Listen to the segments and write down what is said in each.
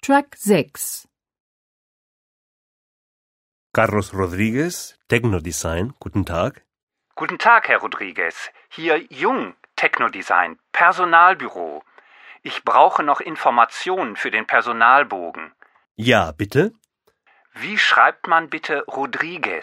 Track 6. Carlos Rodriguez, Technodesign, guten Tag. Guten Tag, Herr Rodriguez. Hier Jung, Technodesign, Personalbüro. Ich brauche noch Informationen für den Personalbogen. Ja, bitte. Wie schreibt man bitte Rodriguez?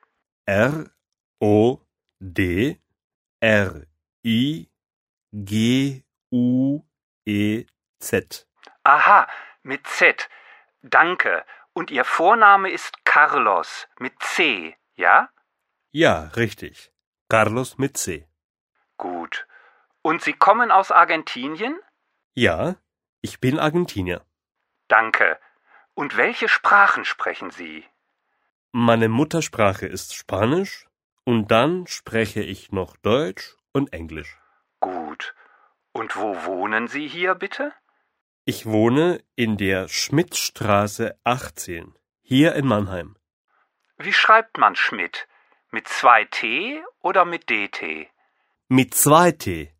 R-O-D-R-I-G-U-E-Z. Aha, mit Z. Danke. Und Ihr Vorname ist Carlos mit C, ja? Ja, richtig. Carlos mit C. Gut. Und Sie kommen aus Argentinien? Ja, ich bin Argentinier. Danke. Und welche Sprachen sprechen Sie? Meine Muttersprache ist Spanisch und dann spreche ich noch Deutsch und Englisch. Gut. Und wo wohnen Sie hier bitte? Ich wohne in der Schmidtstraße 18, hier in Mannheim. Wie schreibt man Schmidt? Mit 2 T oder mit DT? Mit 2 T.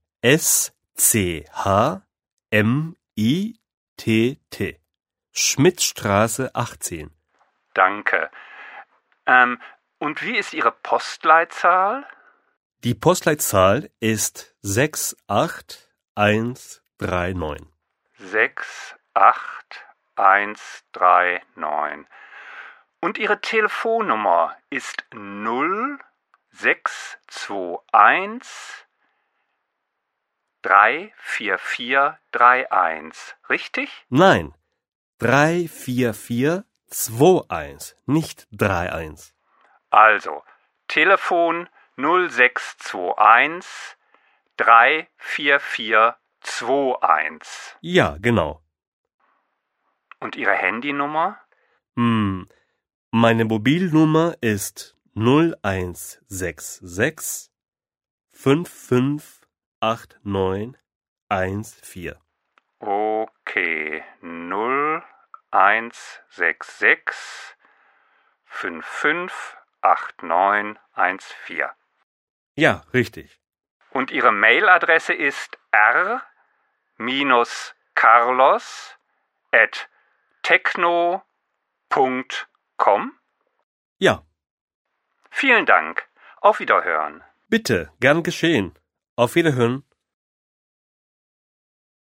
S-C-H-M-I-T-T. Schmidtstraße 18. Danke. Und wie ist Ihre Postleitzahl? Die Postleitzahl ist 68139. 68139. Und Ihre Telefonnummer ist 0621 34431, richtig? Nein, 34421, nicht 31. Also, Telefon 0621 34421. Ja, genau. Und Ihre Handynummer? Meine Mobilnummer ist 0166 558914. Okay, 0166 558914. Ja, richtig. Und Ihre Mailadresse ist r-carlos@techno.com? Ja, Vielen Dank. Auf Wiederhören. bitte, gern geschehen. Auf Wiederhören.